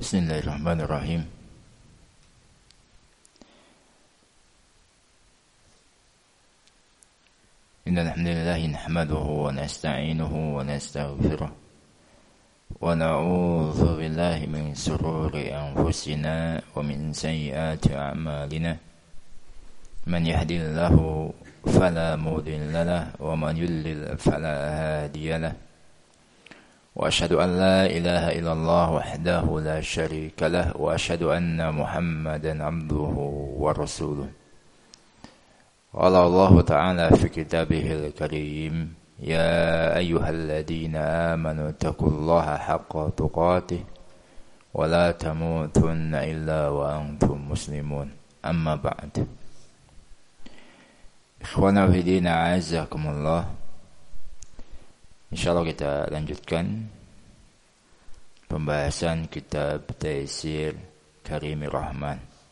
Bismillahirrahmanirrahim. Innal hamdalillah nahmaduhu wa nasta'inuhu wa nastaghfiruh wa na'udzu billahi min shururi anfusina wa min sayyiati a'malina. Man yahdihillahu fala mudilla lahu wa man yudlil fala hadiya lahu. وأشهد أن لا إله إلا الله وحده لا شريك له وأشهد أن محمدا عبده ورسوله. قال الله تعالى في كتابه الكريم يا أيها الذين آمنوا اتقوا الله حق تقاته ولا تموتن إلا وأنتم مسلمون. أما بعد. إخوانا في دين أعزكم الله. InsyaAllah kita lanjutkan pembahasan kitab Taisir Karimir Rahman.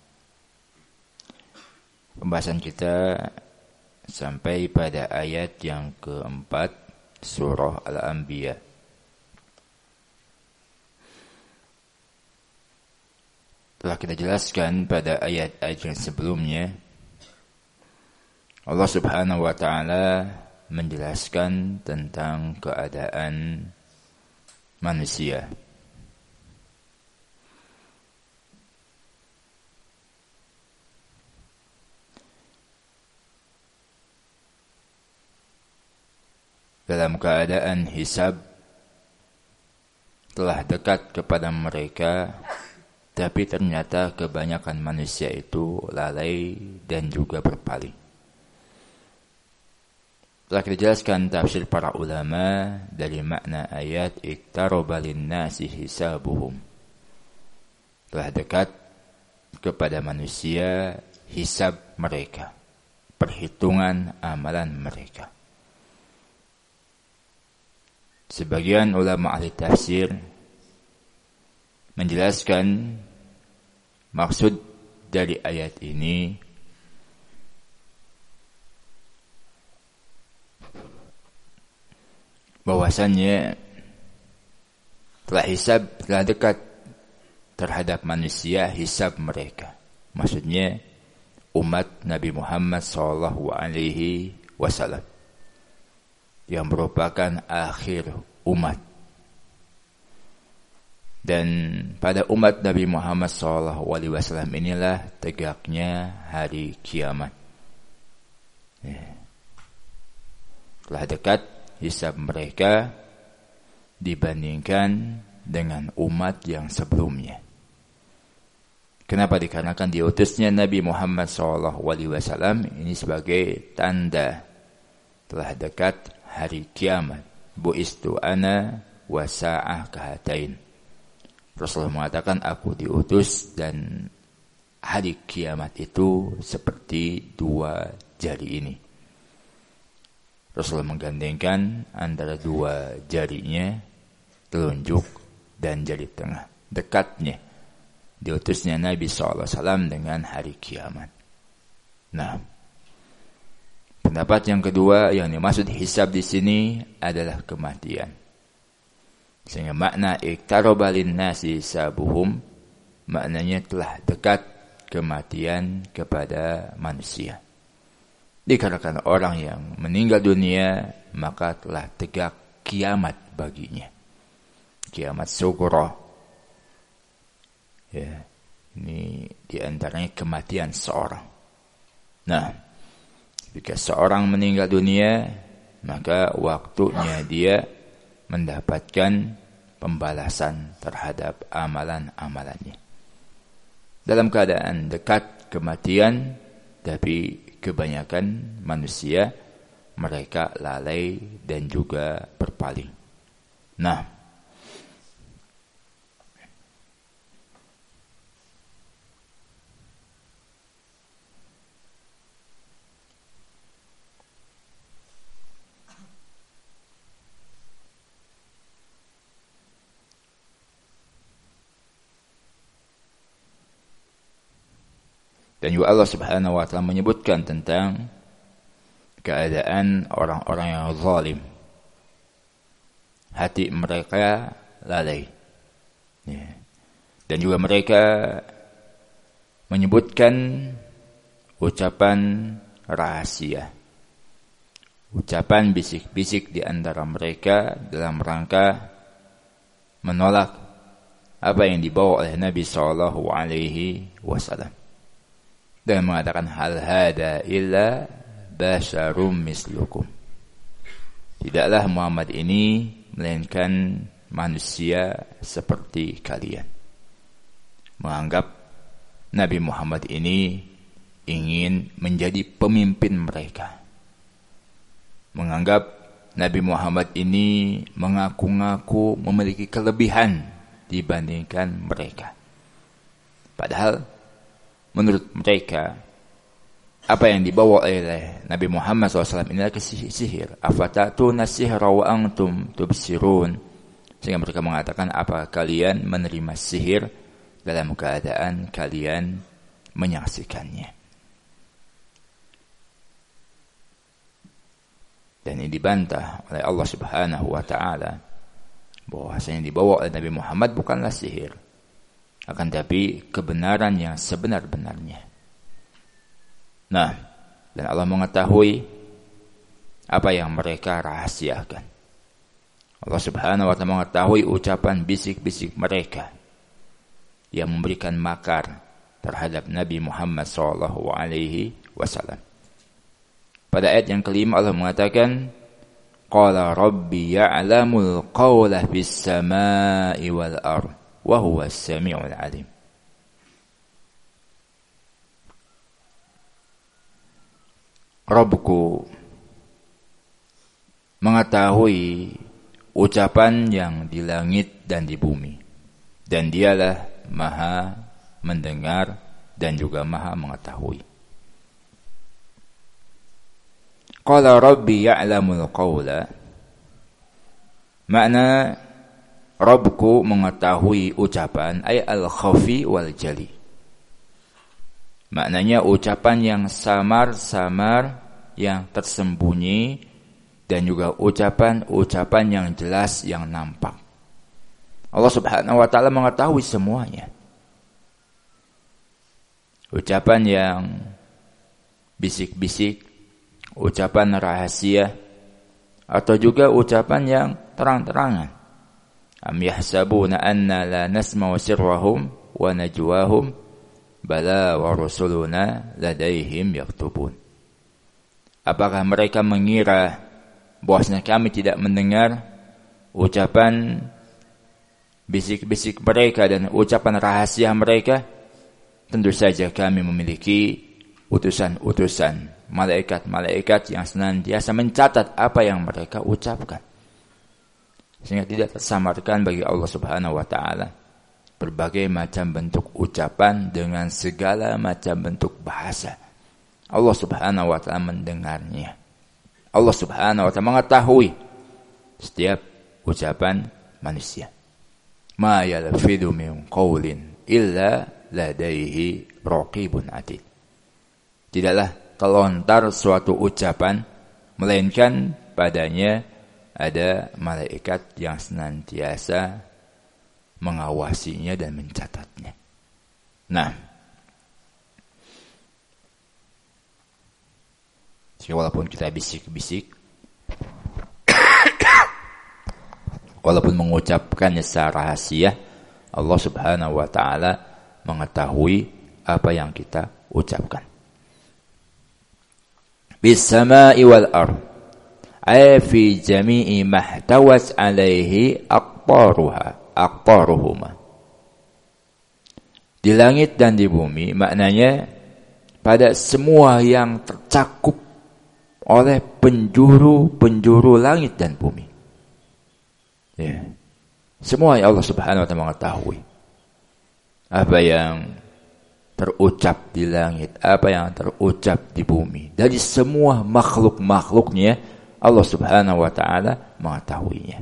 Pembahasan kita sampai pada ayat yang keempat surah Al-Anbiya. Telah kita jelaskan pada ayat-ayat yang sebelumnya, Allah Subhanahu wa ta'ala menjelaskan tentang keadaan manusia. Dalam keadaan hisab telah dekat kepada mereka, tapi ternyata kebanyakan manusia itu lalai dan juga berpaling. Telah kita jelaskan tafsir para ulama dari makna ayat iqtaraba lin-nasi hisabuhum. Telah dekat kepada manusia hisab mereka, perhitungan amalan mereka. Sebagian ulama ahli tafsir menjelaskan maksud dari ayat ini bahwasannya telah dekat terhadap manusia hisab mereka. Maksudnya umat Nabi Muhammad SAW yang merupakan akhir umat. Dan pada umat Nabi Muhammad SAW inilah tegaknya hari kiamat. Telah dekat hisab mereka dibandingkan dengan umat yang sebelumnya. Kenapa? Dikarenakan diutusnya Nabi Muhammad SAW ini sebagai tanda telah dekat hari kiamat. Bu'istu ana wa sa'ah kahatain. Rasulullah mengatakan, aku diutus dan hari kiamat itu seperti dua jari ini. Rasulullah menggandengkan antara dua jarinya, telunjuk dan jari tengah. Dekatnya diutusnya Nabi SAW dengan hari kiamat. Nah, pendapat yang kedua yang dimaksud hisab di sini adalah kematian. Sehingga makna iqtaraba lin-nasi hisabuhum maknanya telah dekat kematian kepada manusia. Dikarenakan orang yang meninggal dunia, maka telah tegak kiamat baginya. Kiamat sughra. Ya, ini diantaranya kematian seorang. Nah, jika seorang meninggal dunia, maka waktunya dia mendapatkan pembalasan terhadap amalan-amalannya. Dalam keadaan dekat kematian, tapi kebanyakan manusia mereka lalai dan juga berpaling. Nah, dan juga Allah Subhanahu wa ta'ala menyebutkan tentang keadaan orang-orang yang zalim. Hati mereka lalai. Ya. Dan juga mereka menyebutkan ucapan rahasia, ucapan bisik-bisik di antara mereka dalam rangka menolak apa yang dibawa oleh Nabi sallallahu alaihi wasallam, dan mengatakan hal hada illa basyarum mislukum. Tidaklah Muhammad ini melainkan manusia seperti kalian. Menganggap Nabi Muhammad ini ingin menjadi pemimpin mereka. Menganggap Nabi Muhammad ini mengaku-ngaku memiliki kelebihan dibandingkan mereka. Padahal menurut mereka apa yang dibawa oleh Nabi Muhammad SAW ini adalah sihir. Afatatuna sihra wa antum tubsirun. Sehingga mereka mengatakan, apa kalian menerima sihir dalam keadaan kalian menyaksikannya. Dan ini dibantah oleh Allah Subhanahu wa taala bahwasanya yang dibawa oleh Nabi Muhammad bukanlah sihir, akan tapi kebenaran yang sebenar-benarnya. Nah, dan Allah mengetahui apa yang mereka rahasiakan. Allah Subhanahu wa taala mengetahui ucapan bisik-bisik mereka yang memberikan makar terhadap Nabi Muhammad sallallahu alaihi wasallam. Pada ayat yang kelima Allah mengatakan, qala rabbi ya'lamul qawla fis samai wal ard wa huwas samiul alim. Rabbku mengetahui ucapan yang di langit dan di bumi, dan dialah maha mendengar dan juga maha mengetahui. Qala rabbi ya'lamul qawla, makna Rabbku mengetahui ucapan ay al-khafi wal jali. Maknanya ucapan yang samar-samar, yang tersembunyi, dan juga ucapan-ucapan yang jelas, yang nampak. Allah Subhanahu wa taala mengetahui semuanya. Ucapan yang bisik-bisik, ucapan rahasia, atau juga ucapan yang terang-terangan. Am yahsabuna anna la nasma'u sirrahum wa najwahum bala wa rusuluna ladaihim yaktubun. Apakah mereka mengira bahwasanya kami tidak mendengar ucapan bisik-bisik mereka dan ucapan rahasia mereka? Tentu saja kami memiliki utusan-utusan, malaikat-malaikat yang senantiasa mencatat apa yang mereka ucapkan. Sehingga tidak tersamarkan bagi Allah Subhanahu wa taala berbagai macam bentuk ucapan dengan segala macam bentuk bahasa. Allah Subhanahu wa taala mendengarnya. Allah Subhanahu wa taala mengetahui setiap ucapan manusia. Ma yalfidu min qaulin illa ladaihi raqibun atid. Tidaklah kelontar suatu ucapan melainkan padanya ada malaikat yang senantiasa mengawasinya dan mencatatnya. Nah, walaupun kita bisik-bisik, walaupun mengucapkannya secara rahasia, Allah Subhanahu wa taala mengetahui apa yang kita ucapkan. Bis samai wal ard, ay fi jami'i mahtawat alaihi aqtaruhuma. Di langit dan di bumi, maknanya pada semua yang tercakup oleh penjuru-penjuru langit dan bumi. Ya. Semua yang Allah Subhanahu wa taala mengetahui. Apa yang terucap di langit, apa yang terucap di bumi. Dari semua makhluk-makhluknya Allah Subhanahu wa taala mengetahuinya.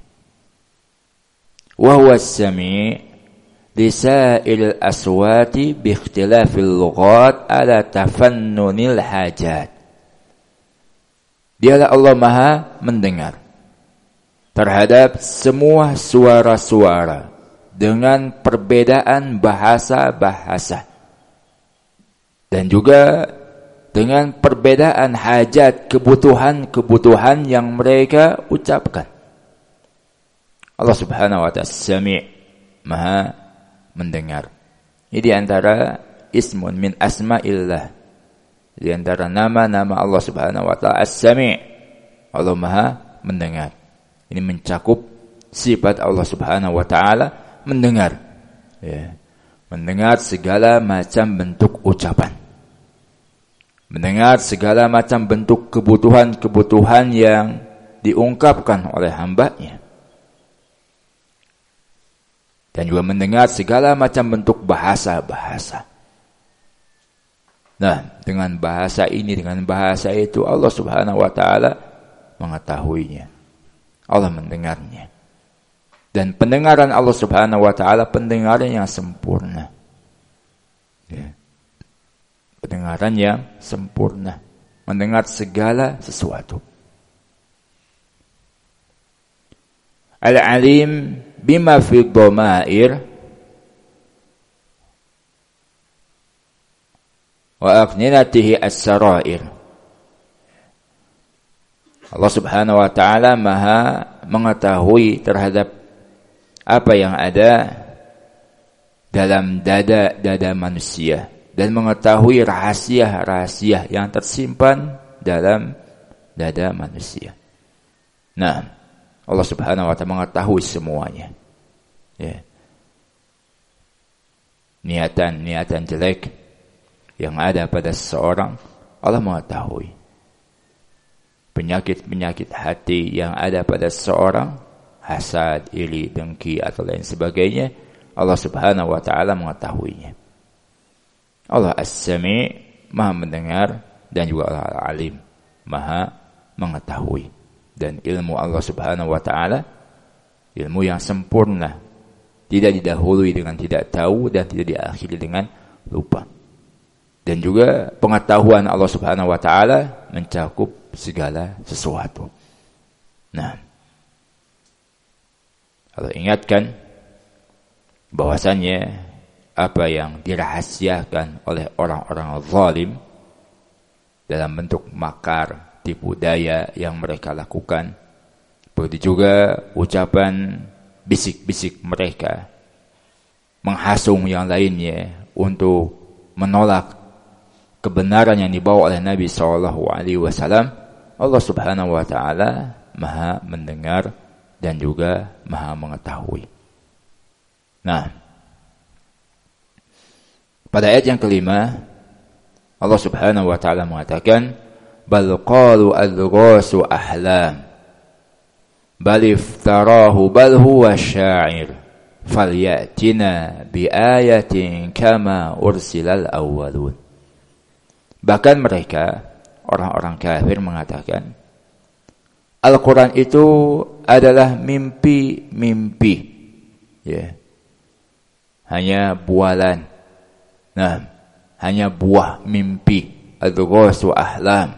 Wa huwa as-sami' li sa'il aswati bi ikhtilafil lughat ala tafannunil hajat. Dialah Allah Maha mendengar terhadap semua suara-suara dengan perbedaan bahasa-bahasa dan juga dengan perbedaan hajat, kebutuhan-kebutuhan yang mereka ucapkan. Allah Subhanahu wa ta'ala Sami', Maha mendengar. Ini di antara ismun min asma'illah. Di antara nama-nama Allah Subhanahu wa ta'ala As-Sami'. Allah Maha mendengar. Ini mencakup sifat Allah Subhanahu wa ta'ala mendengar. Ya. Mendengar segala macam bentuk ucapan. Mendengar segala macam bentuk kebutuhan-kebutuhan yang diungkapkan oleh hamba-Nya. Dan juga mendengar segala macam bentuk bahasa-bahasa. Nah, dengan bahasa ini, dengan bahasa itu, Allah Subhanahu wa ta'ala mengetahuinya. Allah mendengarnya. Dan pendengaran Allah Subhanahu wa ta'ala pendengaran yang sempurna. Ya. Pendengaran yang sempurna. Mendengar segala sesuatu. Al-alim bima fi dhamair wa aqninatihi as-sarair. Allah Subhanahu wa ta'ala Maha mengetahui terhadap apa yang ada dalam dada manusia dan mengetahui rahasia-rahasia yang tersimpan dalam dada manusia. Nah, Allah Subhanahu wa ta'ala mengetahui semuanya. Ya. Niatan jelek yang ada pada seseorang, Allah mengetahui. Penyakit-penyakit hati yang ada pada seseorang, hasad, iri, dengki atau lain sebagainya, Allah Subhanahu wa ta'ala mengetahuinya. Allah As-Sami', Maha mendengar, dan juga Allah Al-Alim, Maha mengetahui. Dan ilmu Allah Subhanahu wa ta'ala ilmu yang sempurna, tidak didahului dengan tidak tahu dan tidak diakhiri dengan lupa. Dan juga pengetahuan Allah Subhanahu wa ta'ala mencakup segala sesuatu. Nah, Allah ingatkan bahwasannya apa yang dirahasiakan oleh orang-orang zalim dalam bentuk makar, tipu daya yang mereka lakukan, begitu juga ucapan bisik-bisik mereka menghasung yang lainnya untuk menolak kebenaran yang dibawa oleh Nabi SAW. Allah Subhanahu wa ta'ala Maha mendengar dan juga Maha mengetahui. Nah, pada ayat yang kelima Allah Subhanahu wa ta'ala mengatakan, bal qalu adghasu ahlam bal iftarahu bal huwa sya'ir falyatina bi ayatin kama ursilal awwalun. Bahkan mereka orang-orang kafir mengatakan Al-Quran itu adalah mimpi-mimpi, ya, hanya bualan. Nah, hanya buah mimpi, adghasu ahlam.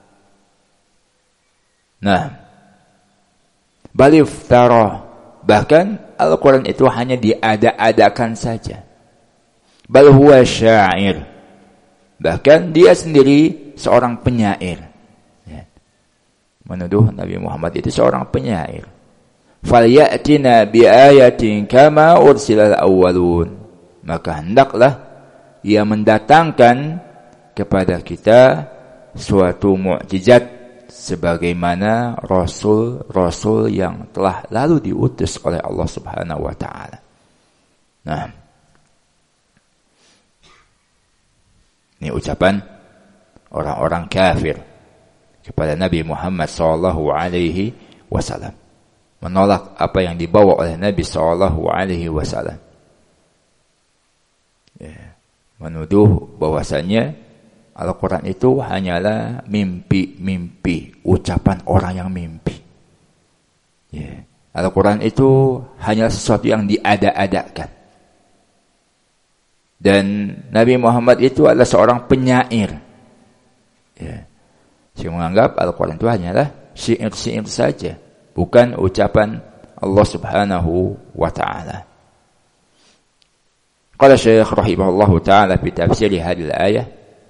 Nah, bal iftara, bahkan Al-Quran itu hanya diada-adakan saja. Bal huwa sya'ir, bahkan dia sendiri seorang penyair. Ya. Menuduh Nabi Muhammad itu seorang penyair. Falyatina bi ayatin kama ursilal awwalun, maka hendaklah ia mendatangkan kepada kita suatu mukjizat sebagaimana rasul-rasul yang telah lalu diutus oleh Allah Subhanahu wa ta'ala. Nah, ini ucapan orang-orang kafir kepada Nabi Muhammad sallallahu alaihi wasallam, menolak apa yang dibawa oleh Nabi sallallahu alaihi wasallam. Ya, menuduh bahwasannya Al-Quran itu hanyalah mimpi-mimpi, ucapan orang yang mimpi. Ya. Al-Quran itu hanya sesuatu yang diada-adakan. Dan Nabi Muhammad itu adalah seorang penyair. Ya. Saya menganggap Al-Quran itu hanyalah syair-syair saja, bukan ucapan Allah Subhanahu wa ta'ala. Qala Syekh rahimahullahu ta'ala fi tafsir hadhihi al-ayah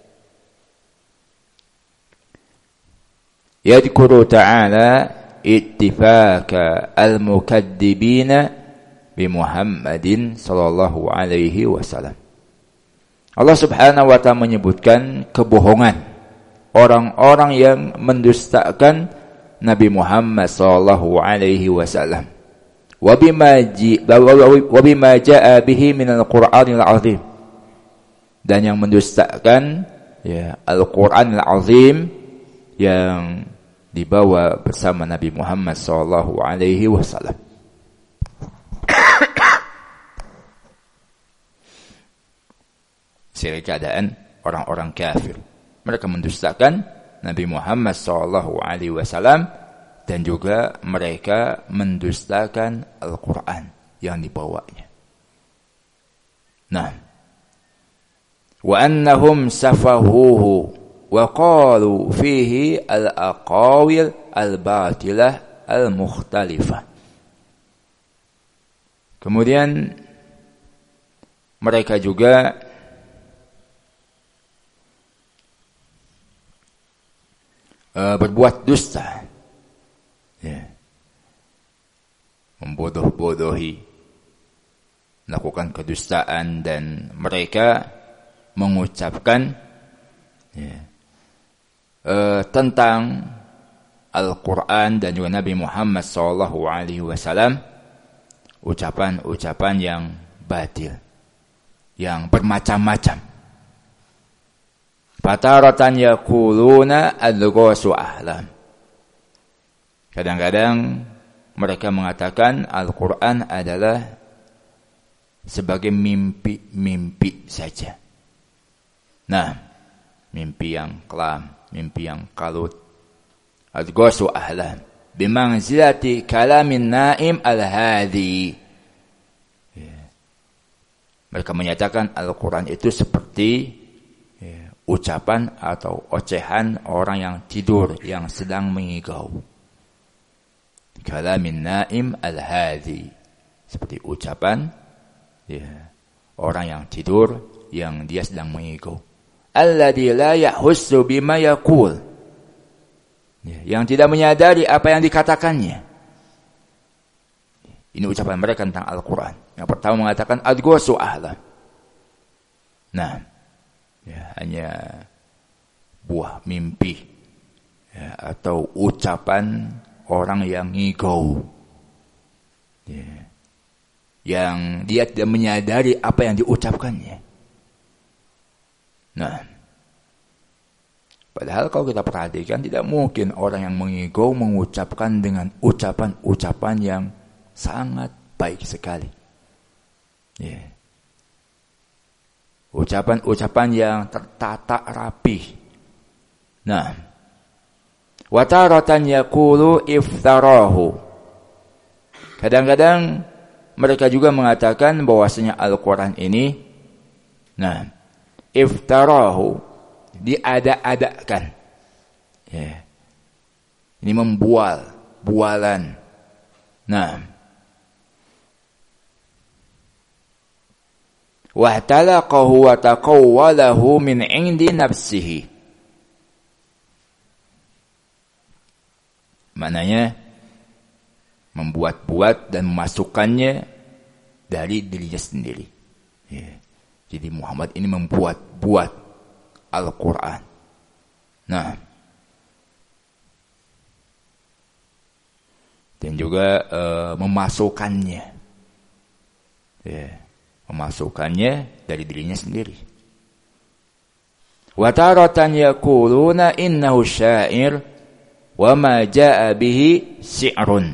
yadhkuru ta'ala ittifaka al-mukaddibina bi Muhammadin sallallahu alaihi wasallam. Allah Subhanahu wa ta'ala menyebutkan kebohongan orang-orang yang mendustakan Nabi Muhammad sallallahu alaihi wasallam. Wa bima jaa bihi minal Qur'anil azim. Dan yang mendustakan ya Al-Qur'anil azim yang dibawa bersama Nabi Muhammad sallallahu alaihi wasallam. Seperti keadaan orang-orang kafir. Mereka mendustakan Nabi Muhammad sallallahu alaihi wasallam dan juga mereka mendustakan Al-Qur'an yang dibawanya. Nah, wa annahum safahuhu wa qalu fihi al-aqawil al-batilah al-mukhtalifah. Kemudian mereka juga berbuat dusta, ya, membodoh-bodohi, melakukan kedustaan, dan mereka mengucapkan ya, tentang Al-Quran dan juga Nabi Muhammad SAW ucapan-ucapan yang batil, yang bermacam-macam. Fataratan yaquluna adghasu ahlam. Kadang-kadang mereka mengatakan Al-Quran adalah sebagai mimpi-mimpi saja. Nah, mimpi yang kelam, mimpi yang kalut. Adghasu ahlam bimanzilati kalamin naim al-hadi. Mereka menyatakan Al-Quran itu seperti ucapan atau ocehan orang yang tidur, yang sedang mengigau. Kalamin naim al-hadi, seperti ucapan ya, orang yang tidur, yang dia sedang mengigau. Alladzi la yahussu bima yaqul, yang tidak menyadari apa yang dikatakannya. Ini ucapan mereka tentang Al-Quran. Yang pertama mengatakan adghasu ahlam. Nah, ya, hanya buah mimpi ya, atau ucapan orang yang ngigau ya, yang dia tidak menyadari apa yang diucapkannya. Nah, padahal kalau kita perhatikan, tidak mungkin orang yang mengigau mengucapkan dengan ucapan-ucapan yang sangat baik sekali ya. Ucapan-ucapan yang tertata rapi. Nah, wataratan yaqulu iftarahu. Kadang-kadang mereka juga mengatakan bahwasanya Al-Quran ini, nah, iftarahu, diada-adakan. Ya. Ini bualan. Nah, wahtalaqahu wa taqawwalahu min 'indi nafsihi. Maknanya membuat-buat dan memasukkannya dari dirinya sendiri. Ya. Jadi Muhammad ini membuat-buat Al-Quran. Nah, dan juga memasukkannya. Ya. Memasukkannya dari dirinya sendiri. Wa taratan yaquluna innahu syair wa ma jaa bihi si'run.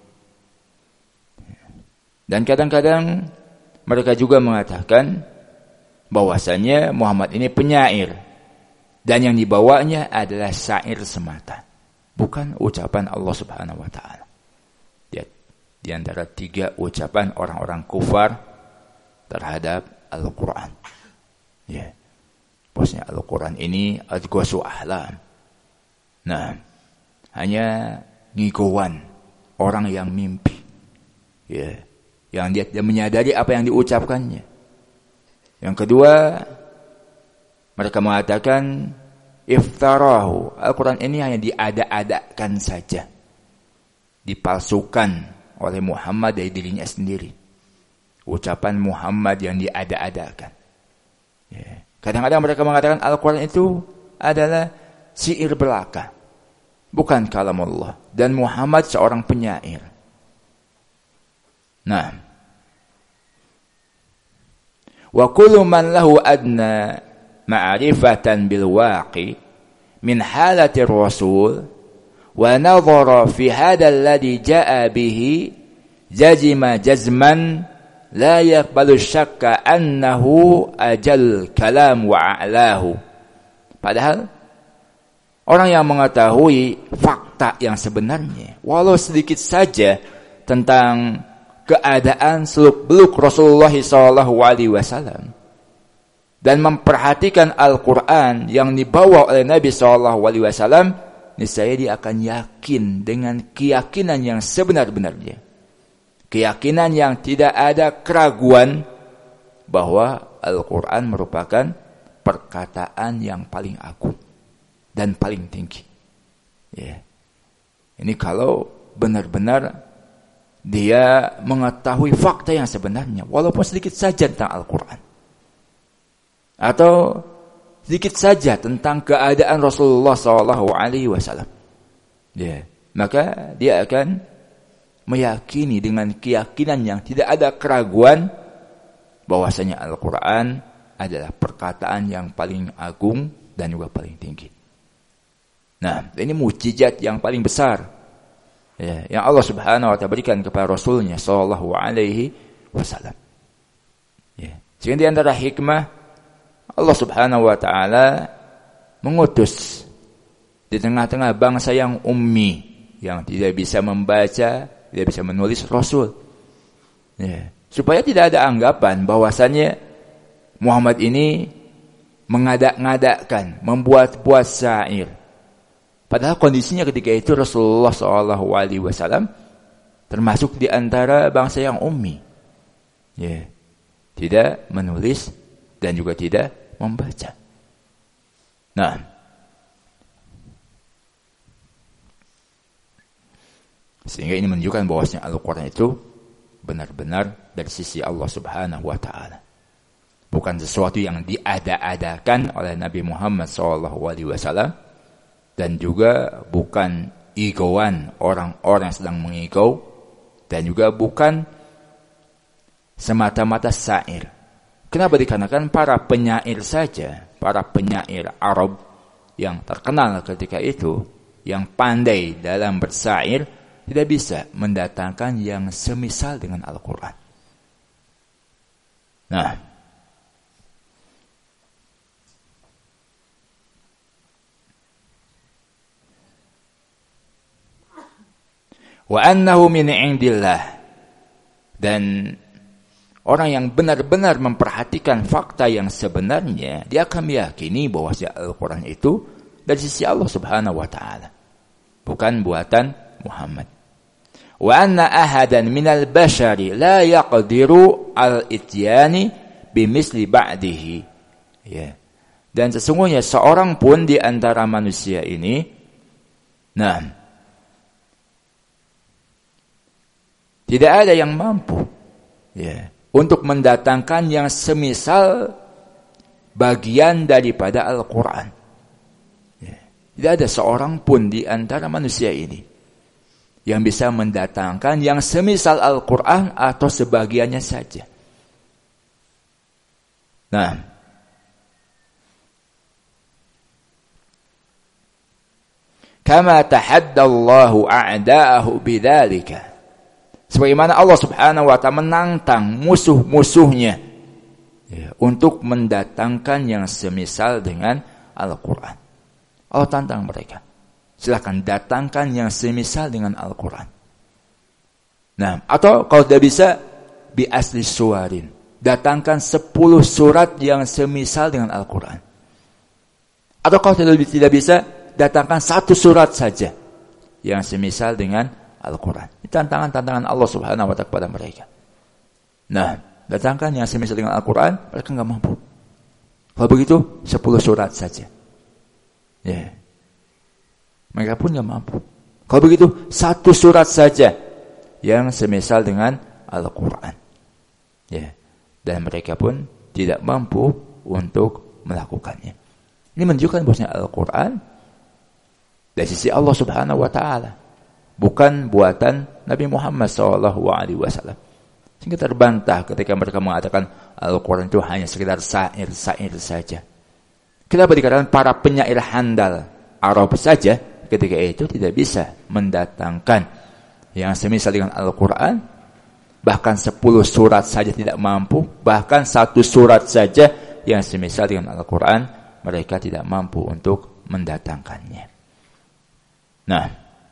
Dan kadang-kadang mereka juga mengatakan bahwasanya Muhammad ini penyair dan yang dibawanya adalah syair semata, bukan ucapan Allah Subhanahu wa taala. Di antara 3 ucapan orang-orang kufar terhadap Al-Quran. Ya. Bosnya Al-Quran ini adghasu ahlam. Nah, hanya ngigauan orang yang mimpi. Ya. Yang dia tidak menyadari apa yang diucapkannya. Yang kedua, mereka mengatakan iftarahu. Al-Quran ini hanya diada-adakan saja, dipalsukan oleh Muhammad dari dirinya sendiri. Ucapan Muhammad yang diada-adakan. Ya. Kadang-kadang mereka mengatakan Al-Quran itu adalah syair belaka, bukan kalam Allah, dan Muhammad seorang penyair. Nah, wa kullu man lahu adna ma'rifatan bil waqi min halati rasul wa nadhara fi hadha alladhi jaa bihi jazima jazman la yaqbalu syakka annahu ajal kalam wa a'lahu. Padahal orang yang mengetahui fakta yang sebenarnya, walau sedikit saja, tentang keadaan seluk-beluk Rasulullah SAW dan memperhatikan Al-Quran yang dibawa oleh Nabi SAW, niscaya dia akan yakin dengan keyakinan yang sebenar-benarnya. Keyakinan yang tidak ada keraguan bahwa Al-Quran merupakan perkataan yang paling agung dan paling tinggi. Ya. Ini kalau benar-benar dia mengetahui fakta yang sebenarnya, walaupun sedikit saja tentang Al-Quran, atau sedikit saja tentang keadaan Rasulullah SAW. Ya. Maka dia akan meyakini dengan keyakinan yang tidak ada keraguan bahwasanya Al-Quran adalah perkataan yang paling agung dan juga paling tinggi. Nah, ini mukjizat yang paling besar, ya, yang Allah Subhanahu wa taala berikan kepada Rasulnya sallallahu alaihi wasallam. Ya. Sehingga di antara hikmah Allah Subhanahu wa taala mengutus di tengah-tengah bangsa yang ummi, yang tidak bisa membaca, tidak bisa menulis Rasul. Ya. Supaya tidak ada anggapan bahwasanya Muhammad ini mengadak-ngadakkan, membuat-buat syair. Padahal kondisinya ketika itu Rasulullah SAW termasuk di antara bangsa yang ummi. Ya. Tidak menulis dan juga tidak membaca. Nah, sehingga ini menunjukkan bahwasanya Al-Quran itu benar-benar dari sisi Allah Subhanahu wa taala. Bukan sesuatu yang diada-adakan oleh Nabi Muhammad SAW, dan juga bukan egoan orang-orang yang sedang mengigau, dan juga bukan semata-mata syair. Kenapa? Dikarenakan para penyair saja, para penyair Arab yang terkenal ketika itu, yang pandai dalam bersyair, tidak bisa mendatangkan yang semisal dengan Al-Quran. Nah, wa annahu min indillah, dan orang yang benar-benar memperhatikan fakta yang sebenarnya, dia akan meyakini bahwa Al-Quran itu dari sisi Allah Subhanahu wa taala, bukan buatan Muhammad. Wa anna ahadan minal bashari la yaqdiru al-ityani bimisli ba'dihi. Ya. Dan sesungguhnya seorang pun di antara manusia ini, nah, tidak ada yang mampu, ya, untuk mendatangkan yang semisal bagian daripada Al-Quran. Ya. Tidak ada seorang pun di antara manusia ini yang bisa mendatangkan yang semisal Al-Quran atau sebagiannya saja. Nah, kama tahaddallahu a'da'ahu bidzalika, sebagaimana Allah Subhanahu wa taala menantang musuh-musuhnya, ya, untuk mendatangkan yang semisal dengan Al-Quran. Allah tantang mereka, silakan datangkan yang semisal dengan Al-Quran. Nah, atau kalau tidak bisa, bi asli suwarin, datangkan 10 surat yang semisal dengan Al-Quran. Atau kalau tidak bisa, datangkan 1 surat saja yang semisal dengan Al-Quran. Ini tantangan-tantangan Allah Subhanahu wa taala kepada mereka. Nah, datangkan yang semisal dengan Al-Quran, mereka nggak mampu. Kalau begitu 10 surat saja. Ya. Mereka pun nggak mampu. Kalau begitu 1 surat saja yang semisal dengan Al-Quran. Ya. Dan mereka pun tidak mampu untuk melakukannya. Ini menunjukkan bahwasanya Al-Quran dari sisi Allah Subhanahu wa taala, bukan buatan Nabi Muhammad SAW. Sehingga terbantah ketika mereka mengatakan Al-Quran itu hanya sekedar syair-syair saja. Kenapa dikatakan para penyair handal Arab saja ketika itu tidak bisa mendatangkan yang semisal dengan Al-Quran, bahkan 10 surat saja tidak mampu, bahkan 1 surat saja yang semisal dengan Al-Quran mereka tidak mampu untuk mendatangkannya. Nah,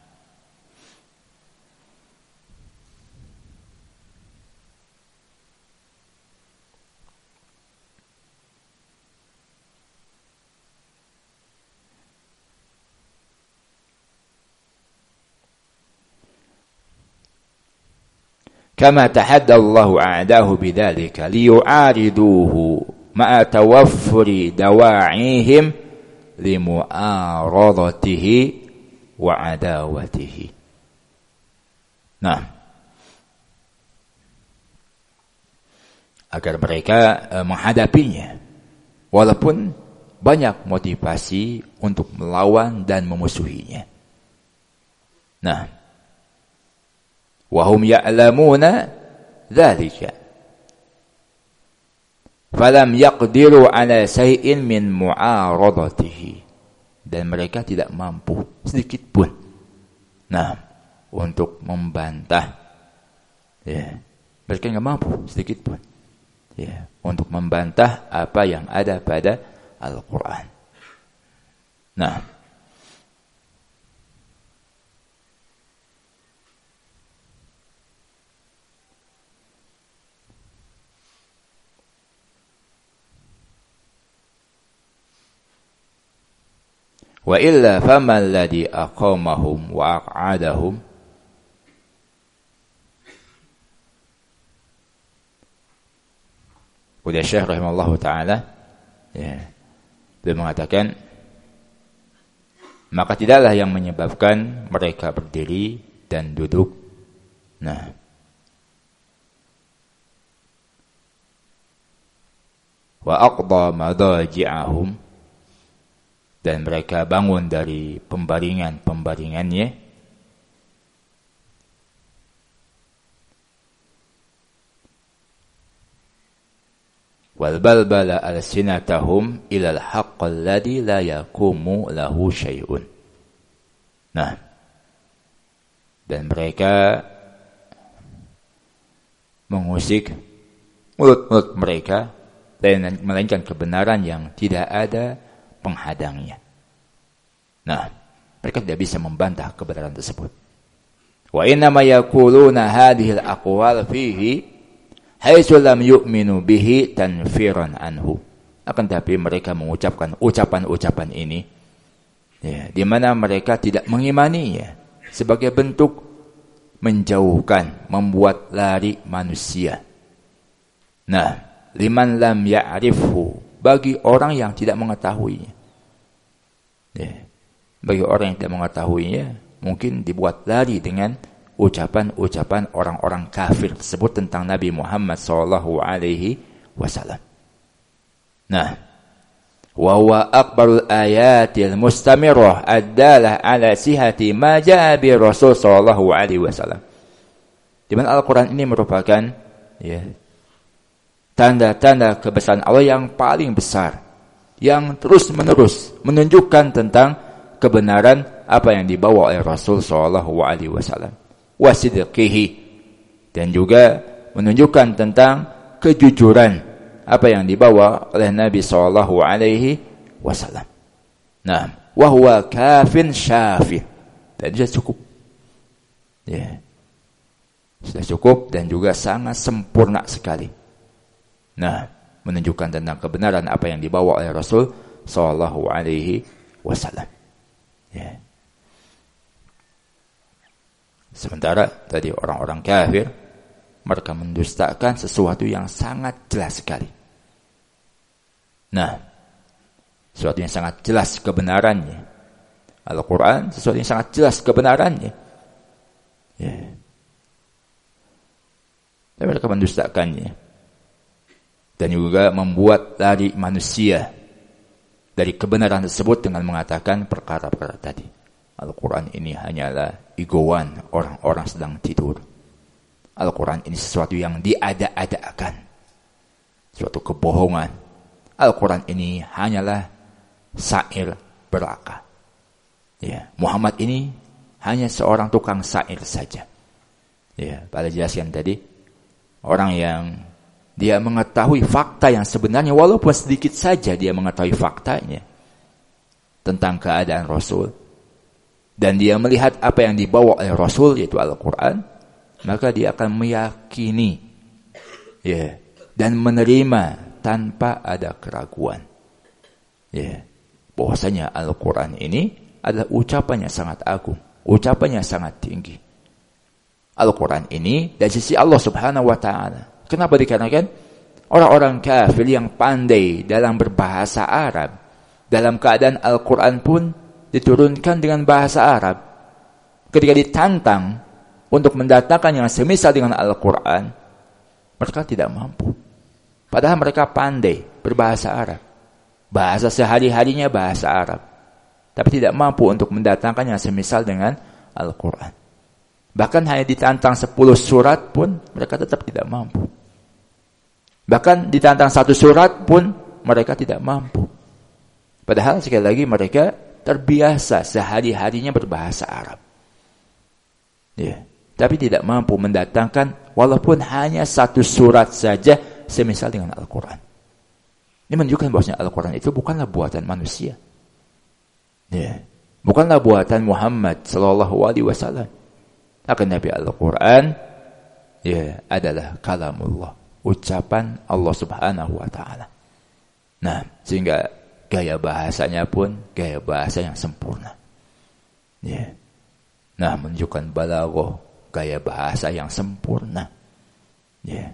كما تحدى الله أعداه بذلك ليعارضوه مع توفر دواعيهم لمعارضته وعداوته. Nah, agar mereka menghadapinya walaupun banyak motivasi untuk melawan dan memusuhinya. Nah, wahum ya'lamuna dzalika falam yaqdiru ala shay'in min mu'aradatihi, dan mereka tidak mampu sedikit pun untuk membantah, ya, mereka enggak mampu sedikit pun, ya, untuk membantah apa yang ada pada Al-Qur'an. Nah, wa illa faman ladhi aqamahum wa aq'adahum. Kemudian Syekh rahimahullah ta'ala, ya, beliau mengatakan, maka tidaklah yang menyebabkan mereka berdiri dan duduk. Nah, wa aqda madaji'ahum, dan mereka bangun dari pembaringannya, wal balbala alsinatahum ila al-haqq alladhi la yaqumu lahu syai'un. Nah, dan mereka mengusik mulut-mulut mereka dan melainkan kebenaran yang tidak ada penghadangnya. Nah, mereka tidak bisa membantah kebenaran tersebut. Wa inna ma yaquluna hadhihi al-aqwal fihi haitsu lam yu'minu bihi tanfiran anhu. Akan tapi mereka mengucapkan ucapan-ucapan ini, ya, di mana mereka tidak mengimaninya sebagai bentuk menjauhkan, membuat lari manusia. Nah, liman lam ya'rifhu, bagi orang yang tidak mengetahuinya. Ya, bagi orang yang tidak mengetahuinya, mungkin dibuat lari dengan ucapan-ucapan orang-orang kafir tersebut tentang Nabi Muhammad SAW. Nah, wa huwa akbarul ayatil mustamirah ad-dalah ala sihhati ma jaa bi Rasul SAW. Di mana Al-Quran ini merupakan, ya, tanda-tanda kebesaran Allah yang paling besar, yang terus-menerus menunjukkan tentang kebenaran apa yang dibawa oleh Rasul SAW, wasidqihi, dan juga menunjukkan tentang kejujuran apa yang dibawa oleh Nabi SAW. Nah, wa huwa kafin syafih, dan sudah cukup, ya, sudah cukup dan juga sangat sempurna sekali. Nah, menunjukkan tentang kebenaran apa yang dibawa oleh Rasul SAW. Ya. Sementara tadi orang-orang kafir mereka mendustakan sesuatu yang sangat jelas sekali. Nah, sesuatu yang sangat jelas kebenarannya. Al-Quran, sesuatu yang sangat jelas kebenarannya. Ya. Dan mereka mendustakannya. Dan juga membuat lari manusia dari kebenaran tersebut dengan mengatakan perkara-perkara tadi. Al-Quran ini hanyalah igoan orang-orang sedang tidur. Al-Quran ini sesuatu yang diada-adakan. Suatu kebohongan. Al-Quran ini hanyalah syair belaka. Ya, Muhammad ini hanya seorang tukang syair saja. Ya, pada jelaskan tadi, orang yang dia mengetahui fakta yang sebenarnya, walaupun sedikit saja dia mengetahui faktanya tentang keadaan Rasul, dan dia melihat apa yang dibawa oleh Rasul, yaitu Al-Quran, maka dia akan meyakini, ya, dan menerima tanpa ada keraguan, ya, bahwasanya Al-Quran ini adalah ucapan yang sangat agung, ucapan yang sangat tinggi. Al-Quran ini dari sisi Allah Subhanahu wa Ta'ala. Kenapa? Dikarenakan orang-orang kafir yang pandai dalam berbahasa Arab, dalam keadaan Al-Quran pun diturunkan dengan bahasa Arab, ketika ditantang untuk mendatangkan yang semisal dengan Al-Quran, mereka tidak mampu. Padahal mereka pandai berbahasa Arab, bahasa sehari-harinya bahasa Arab, tapi tidak mampu untuk mendatangkan yang semisal dengan Al-Quran. Bahkan hanya ditantang 10 surat pun mereka tetap tidak mampu. Bahkan ditantang 1 surat pun mereka tidak mampu. Padahal sekali lagi mereka terbiasa sehari-harinya berbahasa Arab. Ya, tapi tidak mampu mendatangkan walaupun hanya 1 surat saja semisal dengan Al-Quran. Ini menunjukkan bahwasanya Al-Quran itu bukanlah buatan manusia. Ya, bukanlah buatan Muhammad sallallahu alaihi wasallam. Akan Nabi Al-Quran, ya, adalah kalamullah, ucapan Allah Subhanahu wa Ta'ala. Nah, sehingga gaya bahasanya pun gaya bahasa yang sempurna. Ya. Nah, menunjukkan balaghah, gaya bahasa yang sempurna. Ya.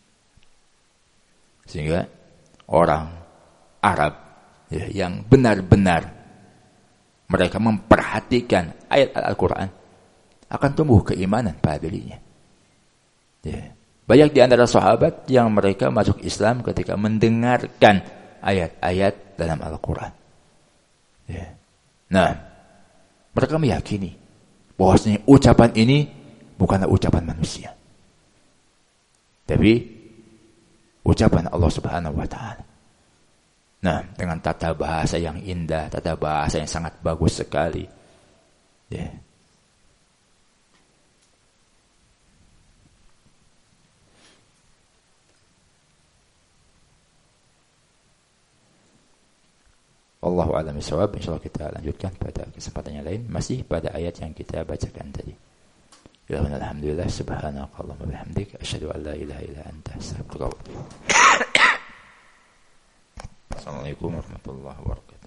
Sehingga orang Arab, ya, yang benar-benar mereka memperhatikan ayat Al-Quran, akan tumbuh keimanan pada dirinya. Ya. Banyak di antara sahabat yang mereka masuk Islam ketika mendengarkan ayat-ayat dalam Al-Quran. Ya. Nah, mereka meyakini bahwasanya ucapan ini bukanlah ucapan manusia, tapi ucapan Allah Subhanahu wa Ta'ala. Nah, dengan tata bahasa yang indah, tata bahasa yang sangat bagus sekali. Ya. Wallahu a'lam bishawab. Insyaallah kita lanjutkan pada kesempatan yang lain, masih pada ayat yang kita bacakan tadi. Alhamdulillah, subhanakallahumma wa bihamdika asyhadu an la ilaha illa anta astaghfiruka wa atubu ilaik. Assalamualaikum warahmatullahi wabarakatuh.